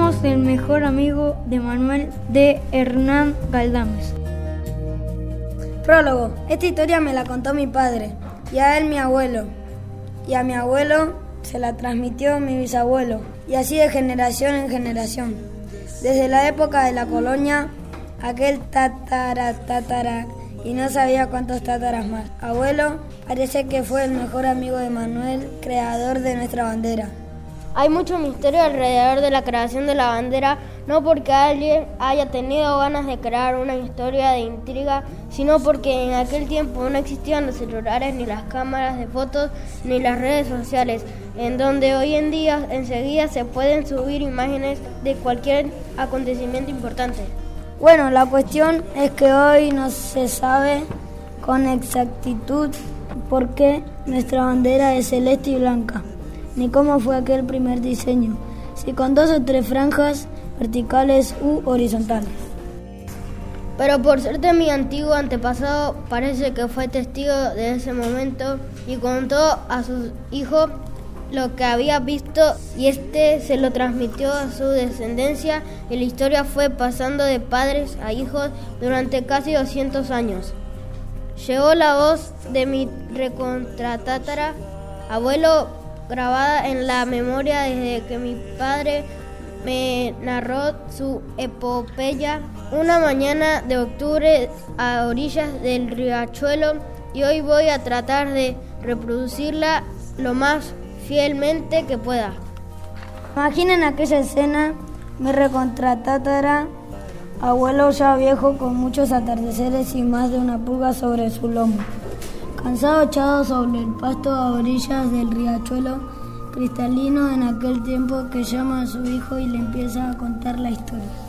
Somos el mejor amigo de Manuel, de Hernán Galdames. Prólogo. Esta historia me la contó mi padre, y a él mi abuelo, y a mi abuelo se la transmitió mi bisabuelo, y así de generación en generación. Desde la época de la colonia, aquel tatara, y no sabía cuántos tátaras más. Abuelo parece que fue el mejor amigo de Manuel, creador de nuestra bandera. Hay mucho misterio alrededor de la creación de la bandera, no porque alguien haya tenido ganas de crear una historia de intriga, sino porque en aquel tiempo no existían los celulares, ni las cámaras de fotos, ni las redes sociales, en donde hoy en día enseguida se pueden subir imágenes de cualquier acontecimiento importante. Bueno, la cuestión es que hoy no se sabe con exactitud por qué nuestra bandera es celeste y blanca, ni cómo fue aquel primer diseño, si con 2 o 3 franjas verticales u horizontales. Pero por suerte mi antiguo antepasado parece que fue testigo de ese momento y contó a su hijo lo que había visto y este se lo transmitió a su descendencia y la historia fue pasando de padres a hijos durante casi 200 años. Llegó la voz de mi recontratatara abuelo grabada en la memoria desde que mi padre me narró su epopeya una mañana de octubre a orillas del riachuelo y hoy voy a tratar de reproducirla lo más fielmente que pueda. Imaginen aquella escena, mi recontratatara abuelo ya viejo con muchos atardeceres y más de una pulga sobre su lomo, cansado echado sobre el pasto a orillas del riachuelo cristalino en aquel tiempo, que llama a su hijo y le empieza a contar la historia.